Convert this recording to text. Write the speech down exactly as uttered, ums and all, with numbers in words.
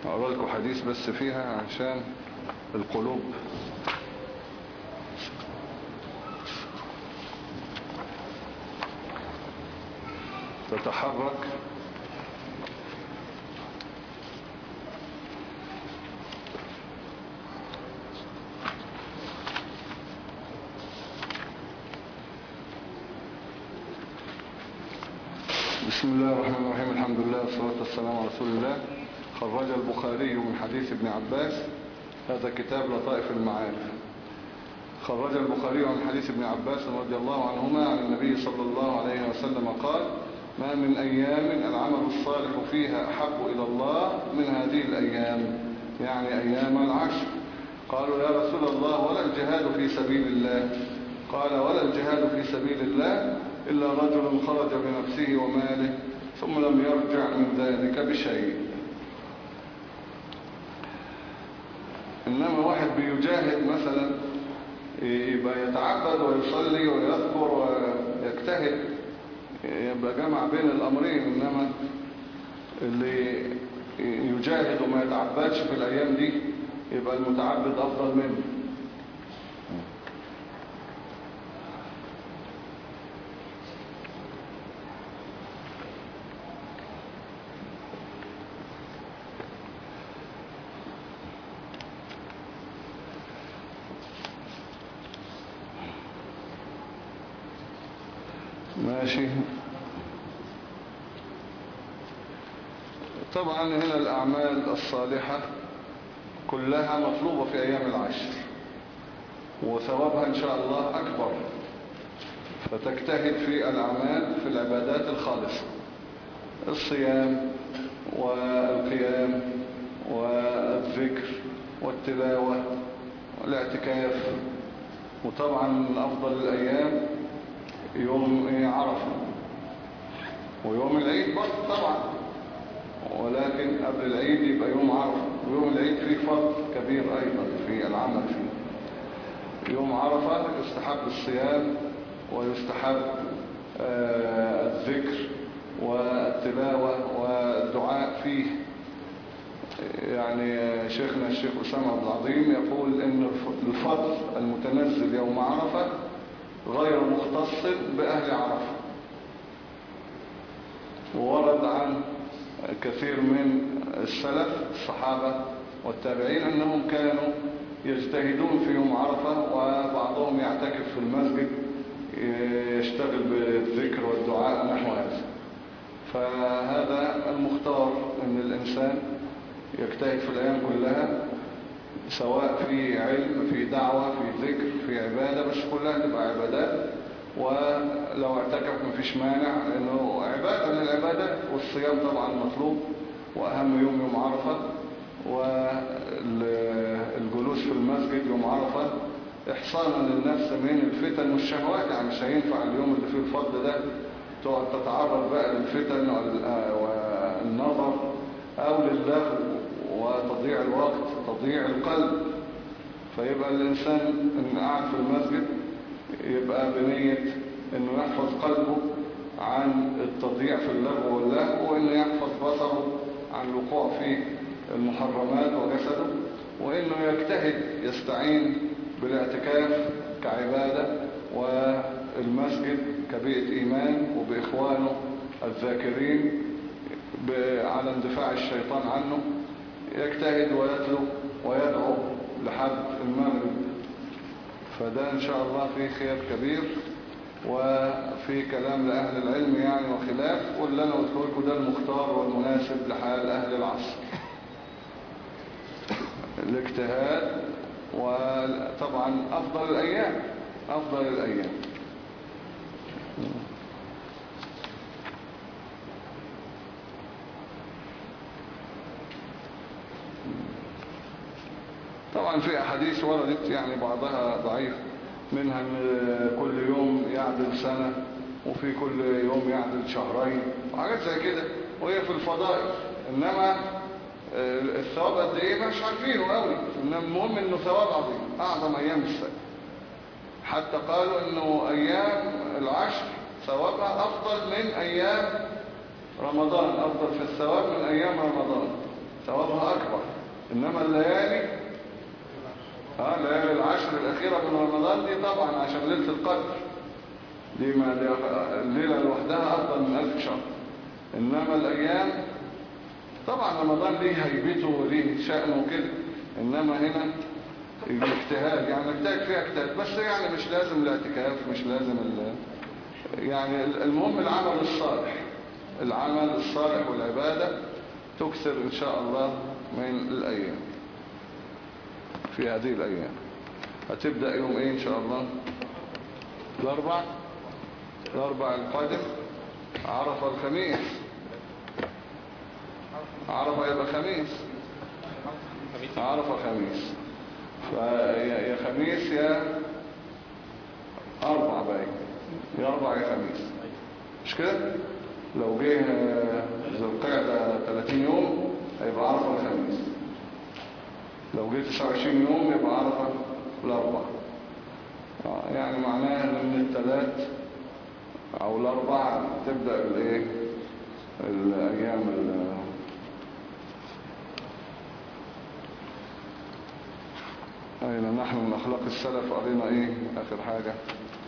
أقرأ لكم حديث بس فيها عشان القلوب تتحرك. بسم الله الرحمن الرحيم. الحمد لله والصلاة والسلام على رسول الله. خرج البخاري من حديث ابن عباس، هذا كتاب لطائف المعارف. خرج البخاري من حديث ابن عباس رضي الله عنهما عن النبي صلى الله عليه وسلم قال: ما من أيام العمل الصالح فيها أحب إلى الله من هذه الأيام، يعني أيام العشر. قالوا: يا رسول الله ولا الجهاد في سبيل الله؟ قال: ولا الجهاد في سبيل الله إلا رجل خرج بنفسه وماله ثم لم يرجع من ذلك بشيء. إنما واحد بيجاهد مثلا يبقى يتعبد ويصلي ويذكر ويجتهد، يبقى جمع بين الأمرين. إنما اللي يجاهد وما يتعبدش في الأيام دي يبقى المتعبد أفضل منه. ماشي. طبعا هنا الأعمال الصالحة كلها مطلوبة في أيام العشر، وثوابها إن شاء الله أكبر، فتجتهد في الأعمال في العبادات الخالصة: الصيام والقيام والذكر والتلاوة والاعتكاف. وطبعا من أفضل الأيام يوم عرفة ويوم العيد برضه طبعا، ولكن قبل العيد يبقى يوم عرفة. ويوم العيد فيه فضل كبير أيضا في العمل فيه. يوم عرفة يستحب الصيام ويستحب آه الذكر والتلاوة والدعاء فيه. يعني شيخنا الشيخ أسامة عبد العظيم يقول إن الفضل المتنزل يوم عرفة غير مختص بأهل عرفة. وورد عن كثير من السلف الصحابة والتابعين أنهم كانوا يجتهدون في يوم عرفة، وبعضهم يعتكف في المسجد يشتغل بالذكر والدعاء نحو هذا. فهذا المختار، أن الإنسان يجتهد في الأيام كلها، سواء في علم، في دعوة، في ذكر، في عبادة، بس كلها تبقى عبادات. ولو اعتكف مفيش مانع، لأنه عبادة من العبادات. والصيام طبعا مطلوب، وأهم يوم يوم عرفة. والجلوس في المسجد يوم عرفة إحصانا للنفس من الفتن والشهوات. يعني مش هينفع اليوم اللي فيه الفضل ده تقعد تتعرض بقى للفتن والنظر أو للغو وتضييع الوقت، تضييع القلب. فيبقى الإنسان إن قاعد في المسجد يبقى بنية إنه يحفظ قلبه عن التضييع في اللغو واللهو، وإنه يحفظ بصره عن الوقوع في المحرمات وجسده، وإنه يجتهد يستعين بالاعتكاف كعبادة، والمسجد كبيئة إيمان، وبإخوانه الذاكرين على اندفاع الشيطان عنه. يجتهد ويتلو ويدعو لحد المغرب. فده إن شاء الله فيه خير كبير، وفي كلام لأهل العلم يعني وخلاف. واللي أنا قلت لكم ده المختار والمناسب لحال أهل العصر، الاجتهاد. وطبعا أفضل الأيام أفضل الأيام طبعا في أحاديث وردت يعني بعضها ضعيف، منها أن كل يوم يعدل سنة، وفي كل يوم يعدل شهرين، وحاجات زي كده، وهي في الفضائل. إنما الثواب قد إيه مش عارفينه قوي. إنما المهم إنه ثواب عظيم، أعظم أيام السنة. حتى قالوا إنه أيام العشر ثوابها أفضل من أيام رمضان، أفضل في الثواب من أيام رمضان. ثوابها أكبر. إنما الليالي اه ليالي العشر الأخيرة من رمضان دي طبعا عشان ليلة القدر دي ما الليلة لوحدها أفضل من ألف شهر. إنما الأيام طبعا رمضان ليه هيبته وليه شأنه كده، إنما هنا الاجتهاد يعني نحتاج فيها اجتهاد، بس يعني مش لازم الاعتكاف، مش لازم ال... يعني المهم العمل الصالح، العمل الصالح والعبادة تكثر إن شاء الله من الأيام. في هذه الأيام هتبدأ يوم إيه إن شاء الله؟ الأربع الأربع القادم عرفة الخميس، عرفة يبقى خميس، عرفة خميس، فيا خميس يا أربع باقي، يا أربع يا خميس، مش كده؟ لو جه ذو القعدة ثلاثين يوم هيبقى عرفة الخميس، لو جه تسعة وعشرين يوم يبقى عرفة الأربع. يعني معناها ان من الثلاث او الاربع تبدأ الايه الايام ال اين نحن من اخلاق السلف قرينا ايه اخر حاجة